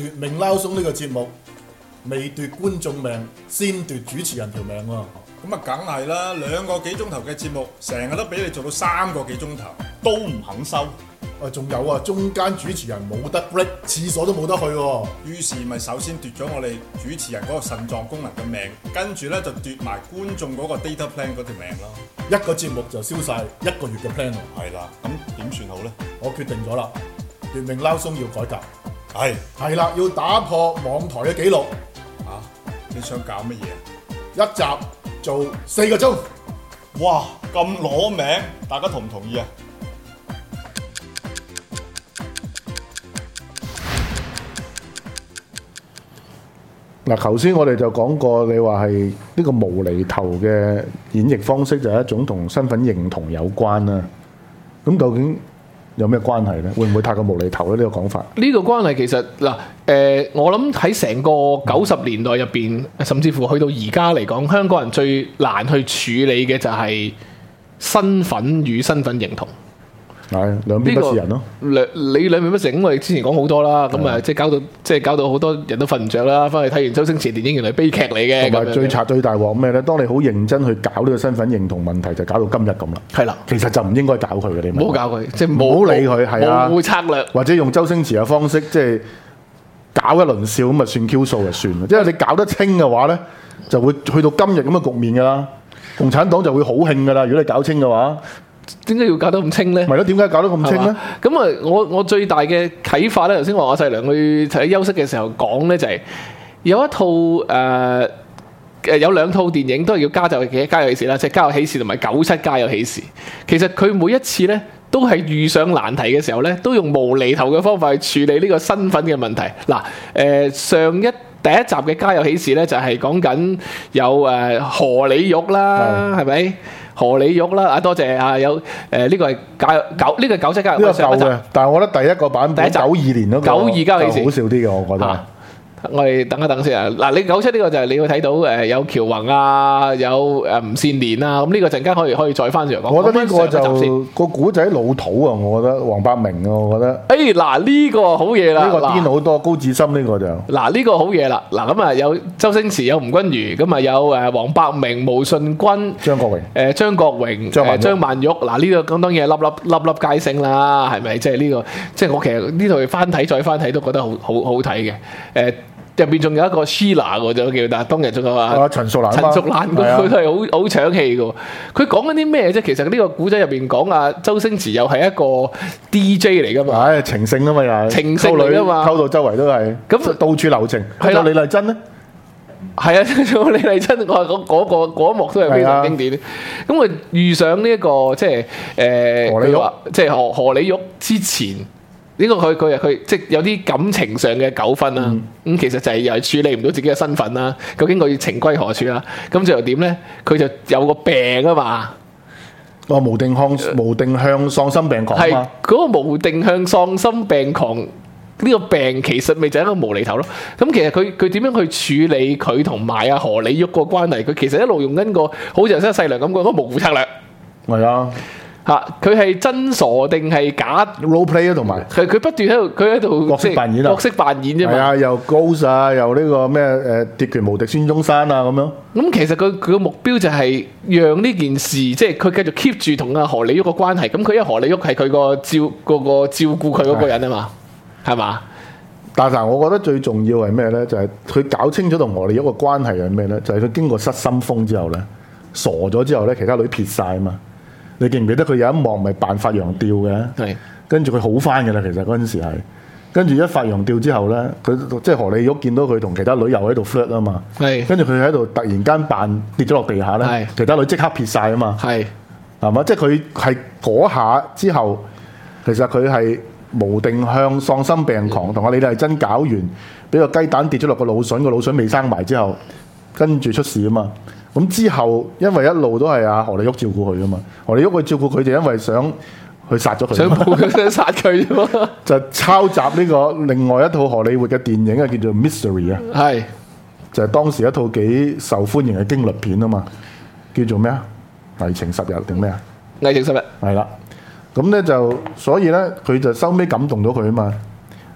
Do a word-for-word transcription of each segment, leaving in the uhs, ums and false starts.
奪命撈鬆呢個節目未奪觀眾命，先奪主持人條命喎。 咁啊，梗係啦，兩個幾鐘頭嘅節目，成日都俾你做到三個幾鐘頭， 都唔肯收。 啊，仲有啊，中間主持人冇得 break，廁所都冇得去喎。 於是咪首先奪咗我哋主持人嗰個腎臟功能嘅命，跟住咧就奪埋觀眾嗰個 data plan 嗰條命咯。 一個節目就燒晒一個月嘅 plan 喎。 係啦，咁點算好咧？ 我決定咗啦，奪命撈鬆要改革。 係係啦，要打破網台嘅紀錄。 啊，你想搞乜嘢？ 一集做四個鐘。 哇，咁攞命，大家同唔同意啊？ 嗱，頭先我哋就講過，你話係呢個無厘頭嘅演繹方式就係一種同身份認同有關啦。咁究竟有咩關係咧？會唔會太過無厘頭咧？呢個講法呢個關係其實嗱，誒、呃，我諗喺成個九十年代入邊，甚至乎去到而家嚟講，香港人最難去處理嘅就係身份與身份認同。 係兩邊不是人咯。 兩你兩邊不是人，我哋之前講好多啦，咁啊即係搞到即係搞到好多人都瞓唔着啦。翻去睇完周星馳電影，原來係悲劇嚟嘅。 同埋最賊最大鑊咩咧？當你好認真去搞呢個身份認同問題，就搞到今日咁啦。係啦，其實就唔應該搞佢嘅，你唔好搞佢，即係唔好理佢，係啊， 冇策略， 或者用周星馳嘅方式，即係搞一輪笑咁啊，算 Q 數就算啦。因為你搞得清嘅話咧，就會去到今日咁嘅局面噶啦。共產黨就會好興噶啦。如果你搞清嘅話。 點解要搞得咁清咧？ 係咯，點解搞得咁清咧？ 咁啊，我我最大嘅啟發咧，頭先話我細娘去睇休息嘅時候講咧，就係、是、有一套誒誒、呃、有兩套電影都係叫家有嘅家有喜事啦，即係家有喜事同埋九七家有喜事。其實佢每一次咧都係遇上難題嘅時候咧，都用無厘頭嘅方法去處理呢個身份嘅問題。嗱誒、呃、上一第一集嘅家有喜事咧，就係講緊有誒荷里活啦，係咪？荷里活啦，啊多謝啊，有誒呢、呃這個係九九呢個九七家有呢個舊嘅，但係我覺得第一個版本九二年嗰個九二家有喜事好笑啲嘅，我覺得。啊我哋等一等先啊！嗱，你九七呢個就係你會睇到誒有喬宏啊，有誒吳善蓮啊，咁呢個陣間可以可以再翻上嚟講。 我覺得呢個就個古仔老土啊！我覺得黃百鳴啊，我覺得。 誒嗱呢個好嘢啦！ 呢個癲好多，高志森呢個就。 嗱呢個好嘢啦！嗱咁啊有周星馳有吳君如，咁啊有誒黃百鳴、毛舜筠、 張國榮、 誒張國榮、誒張曼玉。嗱呢個咁當然係粒粒粒粒皆星啦，係咪？即係呢個即係我其實呢套翻睇再翻睇都覺得好好好睇嘅誒。入邊仲有一個 Sheila 喎，就叫，但係當日仲有啊陳淑蘭， 陳淑蘭佢都係好好搶戲嘅。佢講緊啲咩啫？其實呢個古仔入邊講啊，周星馳又係一個 D J 嚟噶嘛。 唉，情聖啊嘛又。 情聖嚟啊嘛。 溝到周圍都係。咁到處留情。係啦。李麗珍咧？ 係啊，仲有李麗珍，我話嗰嗰個嗰一幕都係非常經典。咁佢遇上呢一個即係誒， 荷里活， 即係荷荷里活之前。呢個佢佢佢即係有啲感情上嘅糾紛啦，咁、嗯、其實就係又係處理唔到自己嘅身份啦。究竟我要情歸何處啦？咁最後點咧？佢就有個病啊嘛。 哦，無定向無定向喪心病狂啊嘛。 係嗰個無定向喪心病狂呢、呢個病其實咪就係一個無厘頭咯。咁其實佢佢點樣去處理佢同埋阿荷里活個關係？佢其實一路用緊個好似頭先細良咁講嗰個模糊策略。 係啊。 嚇！佢係真傻定係假 role play 啊，同埋佢佢不斷喺度，佢喺度角色扮演啊， 角色扮演啫嘛。 係啊，又 Ghost 啊，又呢個咩誒鐵拳無敵孫中山啊咁樣。 咁其實佢佢個目標就係讓呢件事，即係佢繼續 keep 住同阿荷里活個關係。咁佢因為荷里活係佢個照個個照顧佢嗰個人啊嘛，係嘛？ 但係我覺得最重要係咩咧？就係、是、佢搞清楚同荷里活個關係係咩咧？就係、是、佢經過失心瘋之後咧，傻咗之後咧，其他女撇晒啊嘛。你記唔記得佢有一幕咪扮發羊吊嘅？係，跟住佢好翻嘅啦。其實嗰陣時係，跟住一發羊吊之後咧，佢即係荷里活見到佢同其他女又喺度 flirt 啊嘛。係，跟住佢喺度突然間扮跌咗落地下咧，其他女即刻撇晒啊嘛。係，係嘛？即係佢係嗰下之後，其實佢係無定向喪心病狂，同阿李麗珍搞完，俾個雞蛋跌咗落個腦筍，個腦筍未生埋之後，跟住出事啊嘛。咁之後，因為一路都係阿荷里活照顧佢噶嘛，荷里活佢照顧佢就因為想去殺咗佢， 想報佢想殺佢啫嘛， 就抄襲呢個另外一套荷里活嘅電影啊，叫做 Mystery 啊，係就係當時一套幾受歡迎嘅驚慄片啊嘛，叫做咩啊？危情十日定咩啊？ 危情十日係啦，咁咧就所以咧佢就收尾感動咗佢啊嘛。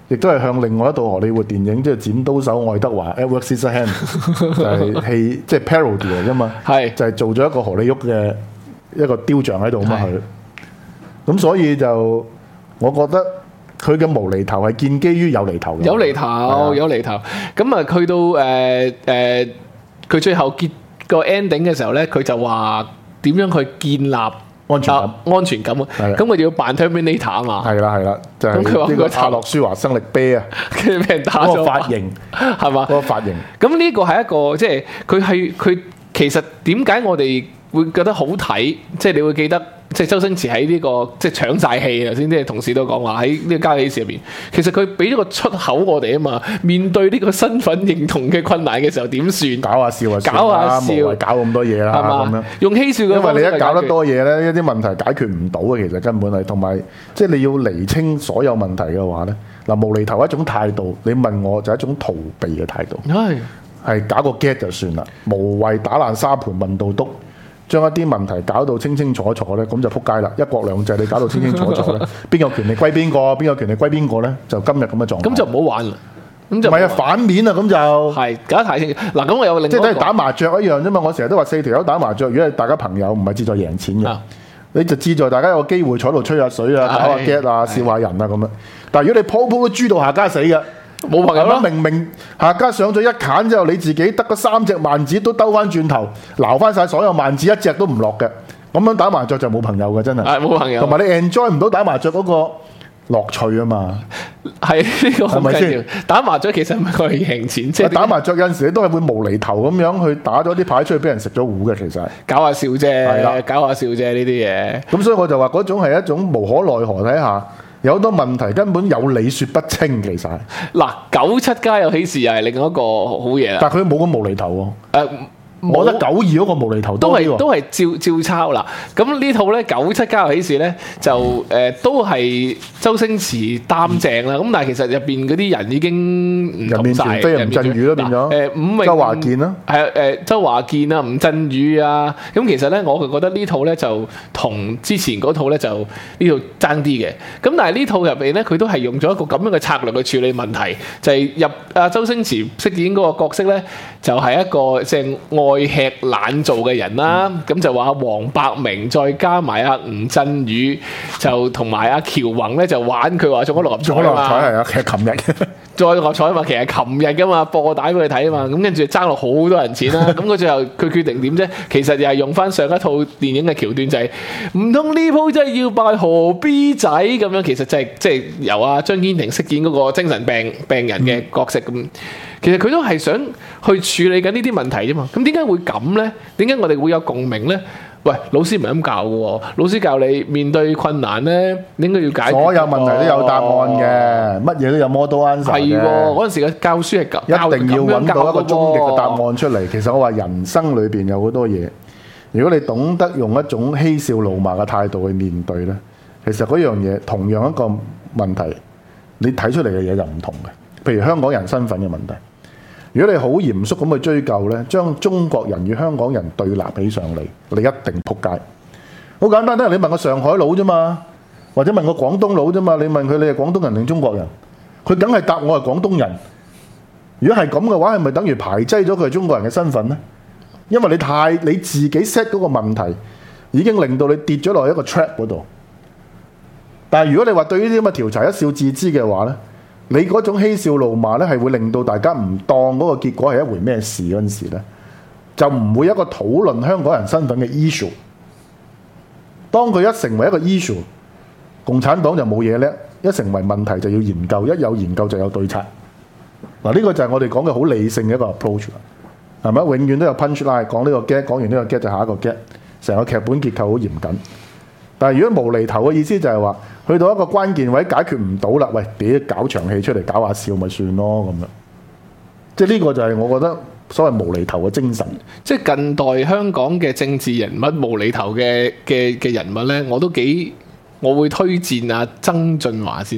亦都係向另外一套荷里活電影，即係剪刀手愛德華 Edward Scissorhands 就係戲即係 parody 嚟㗎嘛， 係就係做咗一個荷里活嘅一個雕像喺度嘛佢。咁所以就我覺得佢嘅無厘頭係建基於有厘頭嘅， 有厘頭有厘頭。咁啊去到誒誒佢最後結個 ending 嘅時候咧，佢就話點樣去建立安全感， 啊、安全感啊！咁佢要扮 Terminator 啊嘛。 係啦係啦，就係咁佢話呢個佢頭阿諾舒華生力啤啊， 跟住俾人打咗。 嗰個髮型係嘛？ 嗰個髮型。 咁呢個係一個即係佢係佢其實點解我哋會覺得好睇？即係你會記得。即係周星馳喺呢個即係搶晒戲，頭先啲同事都講話喺呢個家有喜事入邊，其實佢俾咗個出口我哋啊嘛。面對呢個身份認同嘅困難嘅時候點算？ 搞下笑啊， 搞下笑， 無謂搞咁多嘢啦，咁樣用嬉笑嘅因方式。 為你一搞得多嘢咧，一啲問題解決唔到嘅，其實根本係同埋即係你要釐清所有問題嘅話咧，嗱無厘頭一種態度，你問我就係一種逃避嘅態度， 係係搞個 get 就算啦，無謂打爛沙盤問到篤。將一啲問題搞到清清楚楚咧，咁就撲街啦！一國兩制你搞到清清楚楚咧，邊個權力歸邊個，邊個權力歸邊個咧？就今日咁嘅狀態。 咁就唔好玩啦。咁就唔係啊，反面啊，咁就係搞得太清楚。嗱，咁我有另即係等於打麻雀一樣啫嘛。我成日都話四條友打麻雀，如果係大家朋友，唔係志在贏錢嘅，啊、你就志在大家有個機會坐度吹下水啊、搞下 get 啊、笑下人啊咁樣。但係如果你鋪鋪都豬到下家死嘅。 冇朋友咯， 明明下家上咗一揀之後，你自己得嗰三隻萬子都兜翻轉頭，撈翻晒所有萬子，一隻都唔落嘅，咁樣打麻雀就冇朋友嘅，真係。 係冇朋友。 同埋你 enjoy 唔到打麻雀嗰個樂趣啊嘛。 係呢、這個好緊要。打麻雀其實唔係佢贏錢，即係打麻雀有陣時你都係會無厘頭咁樣去打咗啲牌出去，俾人食咗糊嘅，其實係搞下笑啫，係啦，搞下笑啫呢啲嘢。 咁所以我就話嗰種係一種無可奈何底下。有好多問題根本有理說不清，其實嗱九七家有喜事又係另外一個好嘢啦。 但係佢冇咁無厘頭喎。誒、呃。我覺得九二嗰個無厘頭都係都係照照抄啦。咁呢套咧九七家有喜事咧就誒、呃、都係周星馳擔正啦。咁、嗯、但係其實入邊嗰啲人已經唔同晒。 飛吳鎮宇都變咗。誒伍周華健啦。 係啊誒周華健啊吳鎮宇啊。咁其實咧我就覺得呢套咧就同之前嗰套咧就呢套爭啲嘅。咁但係呢套入邊咧佢都係用咗一個咁樣嘅策略去處理問題，就係、是、入啊周星馳飾演嗰個角色咧就係、是、一個即係愛吃懶做嘅人啦，咁、嗯、就話黃百鳴再加埋阿吳鎮宇，就同埋阿喬宏咧就玩佢話中咗六合彩啊嘛， 係啊，其實琴日再六合彩啊嘛，其實琴日噶嘛播帶俾佢睇啊嘛，咁跟住爭落好多人錢啦，咁佢最後佢決定點啫？其實又係用翻上一套電影嘅橋段，就係唔通呢鋪真係要拜何 B 仔咁樣，其實就係即係由阿張堅庭飾演嗰個精神病病人嘅角色咁。嗯其實佢都係想去處理緊呢啲問題啫嘛，咁點解會咁咧？點解我哋會有共鳴咧？喂，老師唔係咁教嘅喎，老師教你面對困難咧，你應該要解決。所有問題都有答案嘅，乜嘢都有 model answer 嘅。係喎，嗰陣時嘅教書係教一定要揾到一個終極嘅答案出嚟。其實我話人生裏邊有好多嘢，如果你懂得用一種嬉笑怒罵嘅態度去面對咧，其實嗰樣嘢同樣一個問題，你睇出嚟嘅嘢就唔同嘅。譬如香港人身份嘅問題，如果你好嚴肅咁去追究呢，將中國人與香港人對立起上嚟，你一定撲街。好簡單，你問個上海佬啫嘛，或者問個廣東佬啫嘛，你問佢你係廣東人定中國人，佢梗係答我係廣東人。如果係咁嘅話，係咪等於排擠咗佢係中國人嘅身份呢？因為你太你自己 set 嗰個問題，已經令到你跌咗落一個 trap 嗰度。但係如果你話對於呢啲咁嘅調查一笑置之嘅話呢，你嗰種嬉笑怒罵咧，係會令到大家唔當嗰個結果係一回咩事嗰陣時咧，就唔會有一個討論香港人身份嘅 issue。當佢一成為一個 issue，共產黨就冇嘢叻，一成為問題就要研究，一有研究就有對策。嗱，呢個就係我哋講嘅好理性嘅一個 approach 啦，係咪？永遠都有 punch line，講呢個 get，講完呢個 get 就下一個 get，成個劇本結構好嚴謹。但係如果無厘頭嘅意思就係話，去到一個關鍵位解決唔到啦，喂，俾搞場戲出嚟搞下笑咪算咯咁樣。即係呢個就係我覺得所謂無厘頭嘅精神。 即係近代香港嘅政治人物無厘頭嘅嘅嘅人物咧，我都幾我會推薦啊曾俊華先生。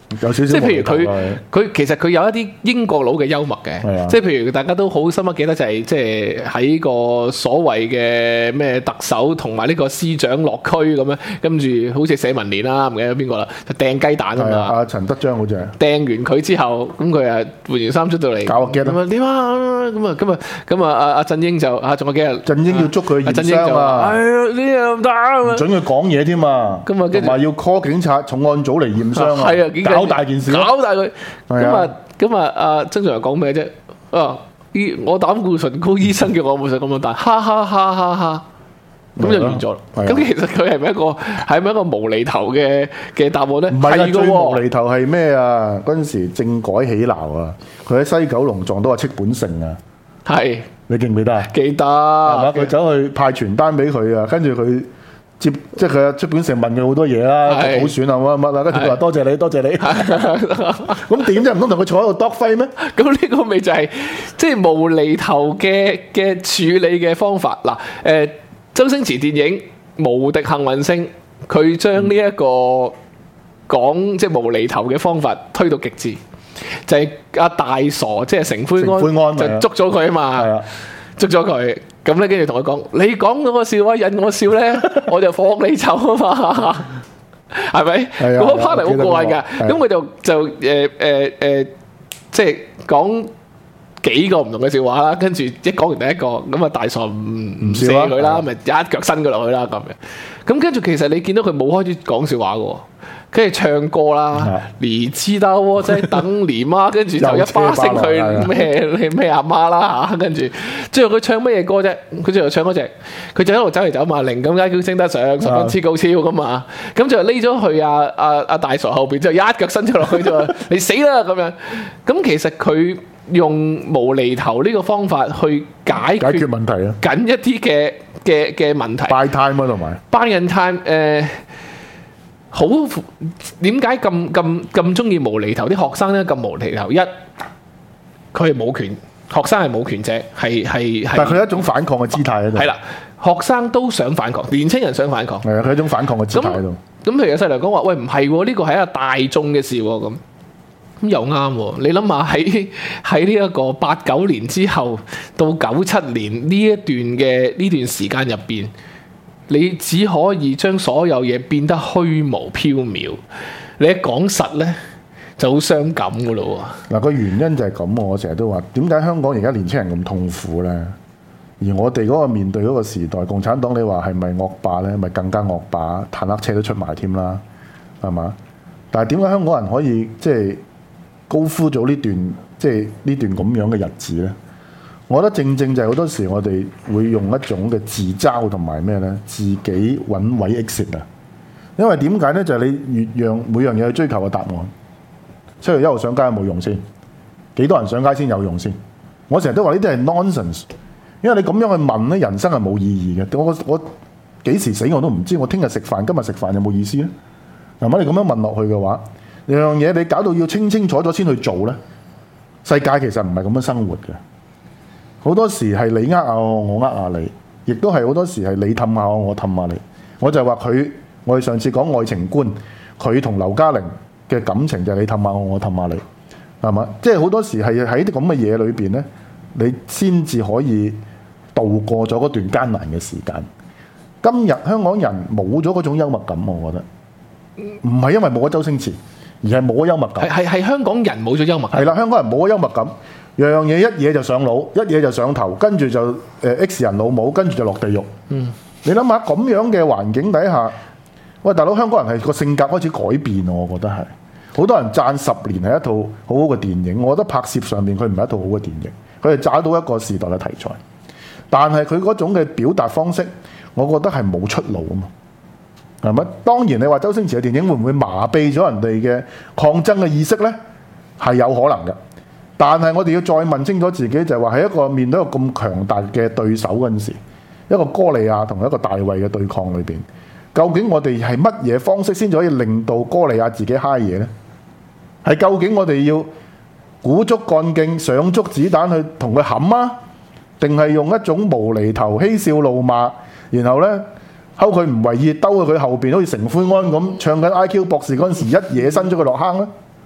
有少少即係譬如佢無厘頭啊佢其實佢有一啲英國佬嘅幽默嘅係啊， 即係譬如大家都好深刻記得就係即係喺個所謂嘅咩特首同埋呢個司長落區咁樣，跟住好似社民連啦，唔記得邊個啦，就掟雞蛋啊係啊， 嘛。 阿陳德章好似係。 掟完佢之後，咁佢啊換完衫出到嚟， 搞個 get 咁啊點啊咁啊咁啊咁啊阿阿振英就啊仲有幾日， 振英要捉佢驗阿振英就話： 傷啊哎呀呢樣唔得啊唔准佢講嘢添嘛， 咁啊跟住同埋要 call 警察重案組嚟驗傷啊， 係啊，幾緊搞大件事咯。 搞大佢。 係啊咁啊，咁啊，阿曾俊華講咩啫？啊，醫我膽固醇高，醫生叫我冇食咁樣大，哈哈哈哈哈，咁就完咗啦。 係啊咁其實佢係咪一個係咪一個無厘頭嘅嘅答案咧？ 唔係啊， 係最無喎， 厘頭係咩啊？嗰陣時政改起鬧啊，佢喺西九龍撞到阿戚本盛啊， 係你記唔記得啊？ 記得係嘛？佢走去派傳單俾佢啊，跟住佢接，即係佢阿戚本盛問佢好多嘢啦， 係補選啊乜乜啊，跟住佢話係多謝你，多謝你。咁點啫？唔通同佢坐喺度篤飛咩？ 咁呢個咪就係即係無厘頭嘅嘅處理嘅方法嗱。誒、周星馳電影《無敵幸運星》，佢將呢一個講即係無厘頭嘅方法推到極致，就係、阿大傻即係成灰成灰安安係啊就捉咗佢啊嘛。 係啊， 捉咗佢，咁咧跟住同佢講：你講嗰個笑話引我笑咧，我就放你走啊嘛，係咪？ 係啊嗰個 part 係好過癮㗎。 係啊咁佢就就誒誒誒，即係講幾個唔同嘅笑話啦。跟住一講完第一個，咁啊大傻唔唔射笑啊佢啦， 係咪一腳伸佢落去啦咁樣。咁跟住其實你見到佢冇開始講笑話嘅喎。跟住唱歌啦啊， 你知道我在等你媽，跟住就一巴聲又車巴佢落咩咩阿媽啦嚇，跟住最後佢唱乜嘢歌啫？佢最後唱嗰隻，佢就一路走嚟走嘛，靈感階叫升得上，十分之高超噶嘛。咁就匿咗去阿阿阿大傻後邊，之後一腳伸咗落去就話你死啦咁樣。咁其實佢用無厘頭呢個方法去解解決決問題啊緊一啲嘅嘅嘅問題。 ，buy time 啊同埋。 班人 time 誒、好點解咁咁咁中意無厘頭？啲學生咧咁無厘頭，一佢係冇權，學生係冇權者，係係係但係佢有一種反抗嘅姿態喺度。 係啦，學生都想反抗，年青人想反抗。 係啊，佢有一種反抗嘅姿態喺度。 咁譬如有細路講話，喂唔係喎，呢個係一個大眾嘅事喎，咁咁又啱喎。你諗下喺喺呢一個八九年之後到九七年呢一段嘅呢段時間入邊，你只可以將所有嘢變得虛無縹緲。你一講實咧就好傷感噶咯喎。 嗱個原因就係咁，我成日都話點解香港而家年青人咁痛苦咧？而我哋嗰個面對嗰個時代，共產黨你話係咪惡霸咧？咪更加惡霸，坦克車都出埋添啦，係嘛？但係點解香港人可以即係高呼咗呢段即係呢段咁樣嘅日子咧？我覺得正正就係好多時我哋會用一種嘅自嘲同埋咩咧，自己揾位 exit 啊！因為點解咧？就係、你越讓每樣嘢去追求嘅答案。七月一號上街有冇用先？幾多人上街先有用先？我成日都話呢啲係 nonsense，因為你咁樣去問咧，人生係冇意義嘅。我我幾時死我都唔知，我聽日食飯，今日食飯有冇意思咧？係咪？你咁樣問落去嘅話，樣樣嘢你搞到要清清楚楚先去做咧，世界其實唔係咁樣生活嘅。好多時係你呃下我，我呃下你，亦都係好多時係你氹下我，我氹下你。我就係話佢，我哋上次講愛情觀，佢同劉嘉玲嘅感情就係你氹下我，我氹下你，係嘛？即係好多時係喺啲咁嘅嘢裏邊咧，你先至可以度過咗嗰段艱難嘅時間。今日香港人冇咗嗰種幽默感，我覺得唔係因為冇咗周星馳，而係冇咗幽默感。 係係係香港人冇咗幽默感。 係啦，香港人冇咗幽默感，樣樣嘢一嘢就上腦，一嘢就上頭，跟住就誒 X 人老母，跟住就落地獄。嗯，你諗下咁樣嘅環境底下，喂大佬，香港人係個性格開始改變，我覺得係好多人讚十年係一套好好嘅電影，我覺得拍攝上面佢唔係一套好嘅電影，佢係找到一個時代嘅題材，但係佢嗰種嘅表達方式，我覺得係冇出路啊嘛。係咪？當然你話周星馳嘅電影會唔會麻痹咗人哋嘅抗爭嘅意識呢？係有可能嘅。但係我哋要再問清楚自己，就係話喺一個面對一個咁強大嘅對手嗰陣時，一個哥利亞同一個大衛嘅對抗裏邊，究竟我哋係乜嘢方式先至可以令到哥利亞自己嗨嘢呢？係究竟我哋要鼓足幹勁、上足子彈去同佢冚啊？定係用一種無厘頭嬉笑怒罵，然後呢，睺佢唔為意，兜去佢後邊，好似成歡安咁唱緊 I Q 博士嗰陣時，一嘢伸咗佢落坑咧。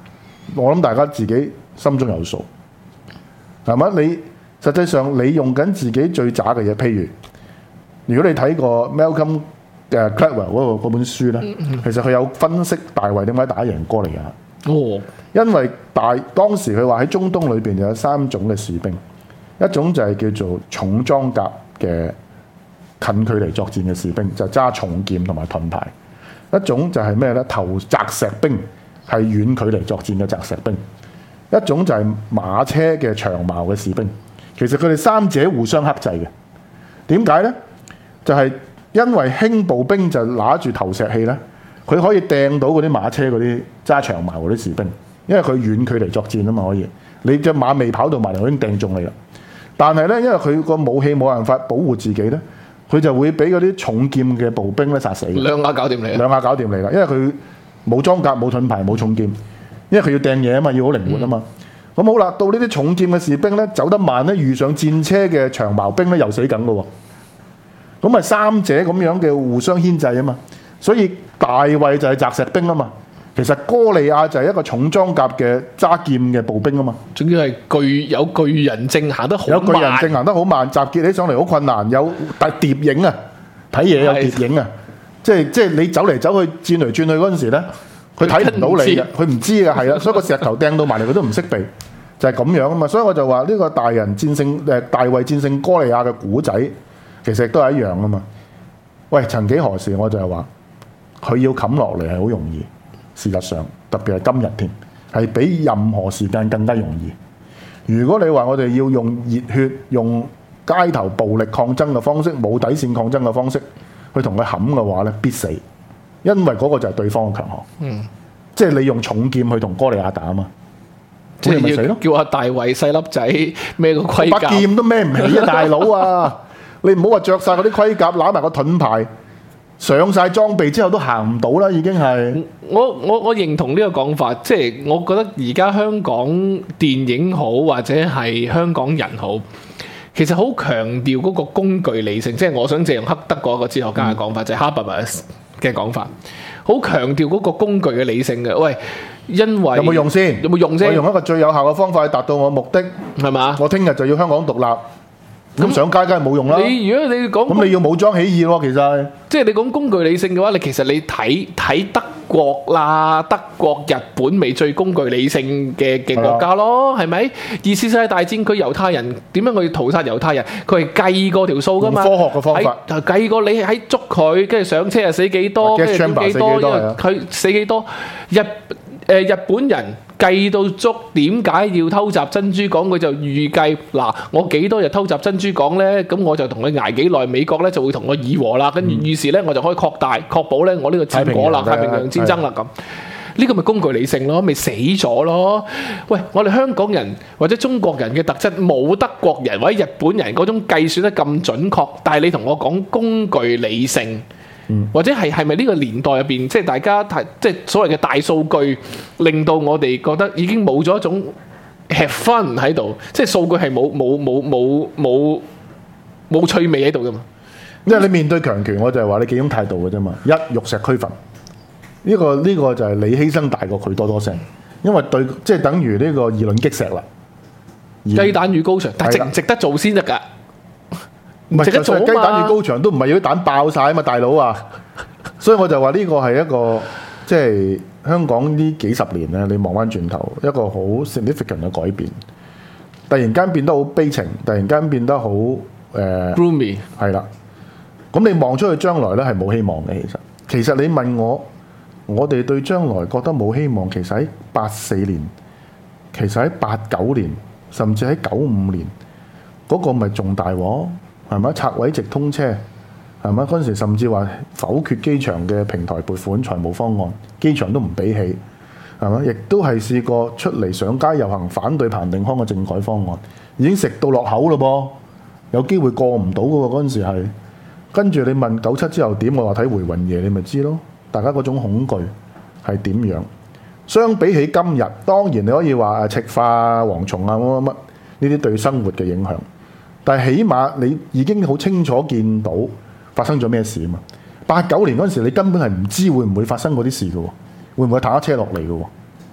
我諗大家自己心中有數，係嘛？你實際上你用緊自己最渣嘅嘢，譬如如果你睇過 Malcolm 嘅 Gladwell 嗰個嗰本書咧，其實佢有分析大衛點解打贏哥利亞。 哦， 因為大當時佢話喺中東裏邊有三種嘅士兵，一種就係叫做重裝甲嘅近距離作戰嘅士兵，就揸重劍同埋盾牌；一種就係咩咧？投擲石兵，係遠距離作戰嘅擲石兵；一種就係馬車嘅長矛嘅士兵。其實佢哋三者互相克制嘅。點解咧？就係、是、因為輕步兵就拿住投石器咧。佢可以掟到嗰啲馬車嗰啲揸長矛嗰啲士兵，因為佢遠距離作戰啊嘛，可以。你隻馬未跑到埋嚟，我已經掟中你啦。但係咧，因為佢個武器冇辦法保護自己咧，佢就會俾嗰啲重劍嘅步兵咧殺死。 兩下搞掂你， 兩下搞掂你啦，因為佢冇裝甲、冇盾牌、冇重劍，因為佢要掟嘢啊嘛，要好靈活啊嘛。咁、嗯、好啦，到呢啲重劍嘅士兵咧走得慢咧，遇上戰車嘅長矛兵咧又死梗噶喎。咁咪三者咁樣嘅互相牽制啊嘛。所以大衛就係擲石兵啊嘛，其實哥利亞就係一個重裝甲嘅揸劍嘅步兵啊嘛。 仲要係巨有巨人症行得好慢， 有巨人症行得好慢，集結起上嚟好困難，有但係疊影啊，睇嘢有疊影啊，即係即係你走嚟走去轉嚟轉去嗰陣時咧，佢睇唔到你嘅，佢唔知嘅係啦，所以個石頭掟到埋嚟佢都唔識避，就係、是、咁樣啊嘛。所以我就話呢個大人戰勝誒大衛戰勝哥利亞嘅古仔，其實都係一樣啊嘛。喂，曾幾何時我就係話。佢要冚落嚟係好容易，事實上特別係今日添，係比任何時間更加容易。如果你話我哋要用熱血、用街頭暴力抗爭嘅方式、冇底線抗爭嘅方式去同佢冚嘅話咧，必死，因為嗰個就係對方嘅強項。嗯，即係你用重劍去同哥利亞打啊嘛， 即係要叫阿大衛細粒仔孭個盔甲， 把劍都孭唔起啊，大佬啊！你唔好話着晒嗰啲盔甲，揦埋個盾牌。上晒裝備之後都行唔到啦，已經係。 我我我認同呢個講法，即係我覺得而家香港電影好或者係香港人好，其實好強調嗰個工具理性。即係我想借用黑德嗰個哲學家嘅講法，就係 Habermas 嘅講法，好強調嗰個工具嘅理性嘅。喂，因為有冇用先？ 有冇用先？ 我用一個最有效嘅方法去達到我目的， 係嘛？ 我聽日就要香港獨立。咁上街梗係冇用啦！ 你如果你講咁，你要武裝起義喎，其實即係你講工具理性嘅話，你其實你睇睇德國啦、德國、日本咪最工具理性嘅嘅國家咯，係咪？二次世界大戰佢猶太人點樣去屠殺猶太人？佢係計過條數㗎嘛？ 用科學嘅方法係計過你喺捉佢，跟住上車啊死幾多，跟住點幾多，因為佢死幾多日。誒日本人計到足，點解要偷襲珍珠港？佢就預計嗱，我幾多日偷襲珍珠港呢？咁我就同佢捱幾耐，美國呢就會同我議和啦。跟住於是呢，我就可以擴大確保呢我呢個戰果啦，太平洋戰爭啦咁。呢個咪工具理性咯，咪死咗咯。喂，我哋香港人或者中國人嘅特質冇德國人或者日本人嗰種計算得咁準確，但係你同我講工具理性。或者係係咪呢個年代入邊，即係大家睇即係所謂嘅大數據，令到我哋覺得已經冇咗一種 have fun 喺度，即係數據係冇冇冇冇冇冇趣味喺度噶嘛？ 因為你面對強權，我就係話你幾種態度嘅啫嘛。一玉石俱焚，呢個呢個就係你犧牲大過佢多多聲，因為對即係等於呢個以卵擊石啦。 雞蛋與高牆，但係值唔值得做先得㗎？ 唔係，就算雞蛋與高牆都唔係要啲蛋爆晒啊嘛，大佬啊！所以我就話呢個係一個即係香港呢幾十年咧，你望翻轉頭一個好 significant 嘅改變，突然間變得好悲情，突然間變得好誒 gloomy 係啦。咁你望出去將來咧係冇希望嘅，其實其實你問我，我哋對將來覺得冇希望，其實喺八四年，其實喺八九年，甚至喺九五年，嗰個咪仲大鑊。係咪拆位直通車？係咪嗰陣時甚至話否決機場嘅平台撥款財務方案，機場都唔俾起，係咪？亦都係試過出嚟上街遊行反對彭定康嘅政改方案，已經食到落口咯噃，有機會過唔到嘅喎。嗰陣時係跟住你問九七之後點？我話睇回魂夜，你咪知咯。大家嗰種恐懼係點樣？相比起今日，當然你可以話誒赤化、蝗蟲啊乜乜乜呢啲對生活嘅影響。但係起碼你已經好清楚見到發生咗咩事啊嘛！八九年嗰陣時，你根本係唔知會唔會發生嗰啲事嘅喎，會唔會坦克車落嚟嘅喎？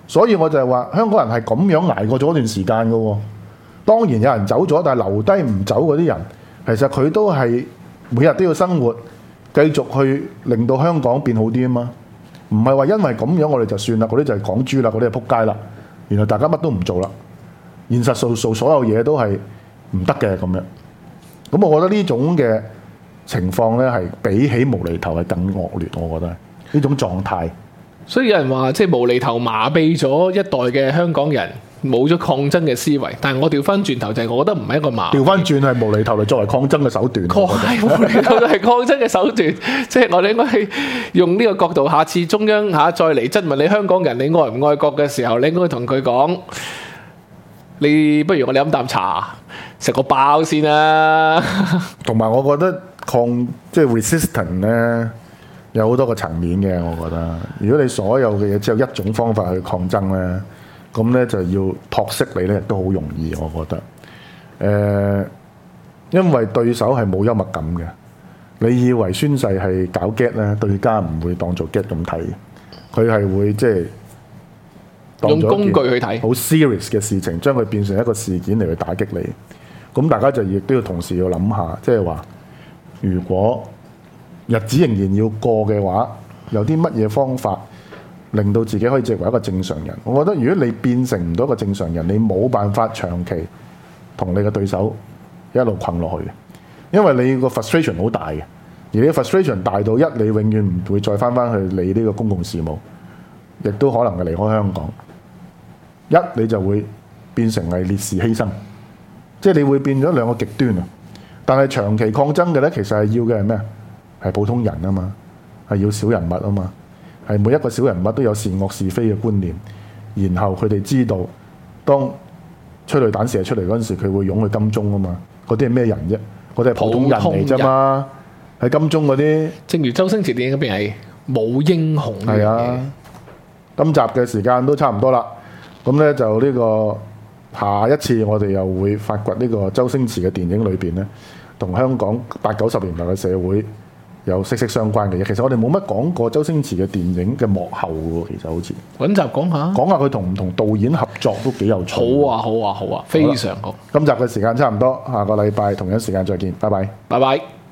所以我就係話香港人係咁樣捱過咗一段時間嘅喎。當然有人走咗，但係留低唔走嗰啲人，其實佢都係每日都要生活，繼續去令到香港變好啲啊嘛。唔係話因為咁樣我哋就算啦，嗰啲就係港豬啦，嗰啲係撲街啦。然後大家乜都唔做啦，現實數數所有嘢都係唔得嘅咁樣。咁我覺得呢種嘅情況咧係比起無厘頭係更惡劣，我覺得呢種狀態。 所以有人話即係無厘頭麻痹咗一代嘅香港人，冇咗抗爭嘅思維。但係我調翻轉頭就係，我覺得唔係一個麻痹。調翻轉係無厘頭嚟作為抗爭嘅手段。係無厘頭係抗爭嘅手段， 即係我哋應該係用呢個角度。下次中央下再嚟質問你香港人你愛唔愛國嘅時候，你應該同佢講：你不如我哋飲啖茶，食個包先啦。 同埋我覺得抗即係 resistance 咧。有好多個層面嘅，我覺得。如果你所有嘅嘢只有一種方法去抗爭咧，咁咧就要撲熄你咧，亦都好容易，我覺得。誒、呃，因為對手係冇幽默感嘅。你以為宣誓係搞 get 咧，對家唔會當做 get 咁睇，佢係會即係用工具去睇， 好 serious 嘅事情，將佢變成一個事件嚟去打擊你。咁大家就亦都要同時要諗下，即係話，如果日子仍然要過嘅話，有啲乜嘢方法令到自己可以成為一個正常人？我覺得如果你變成唔到一個正常人，你冇辦法長期同你嘅對手一路困落去嘅，因為你個 frustration 好大嘅，而你 frustration 大到一，你永遠唔會再翻翻去理呢個公共事務，亦都可能係離開香港。一你就會變成係烈士犧牲，即係你會變咗兩個極端啊！但係長期抗爭嘅咧，其實係要嘅係咩？係普通人啊嘛，係要小人物啊嘛，係每一個小人物都有善惡是非嘅觀念，然後佢哋知道當催淚彈射出嚟嗰陣時，佢會湧去金鐘啊嘛。嗰啲係咩人啫？嗰啲係普通人嚟啫嘛。喺金鐘嗰啲，正如周星馳電影嗰邊係冇英雄嘅。係啊，今集嘅時間都差唔多啦。咁咧就呢個下一次我哋又會發掘呢個周星馳嘅電影裏邊咧，同香港八九十年代嘅社會有息息相關嘅嘢。其實我哋冇乜講過周星馳嘅電影嘅幕後喎，其實好似揾集講下，講下佢同唔同導演合作都幾有趣。好啊，好啊，好啊，非常好。今集嘅時間差唔多，下個禮拜同樣時間再見，拜拜，拜拜。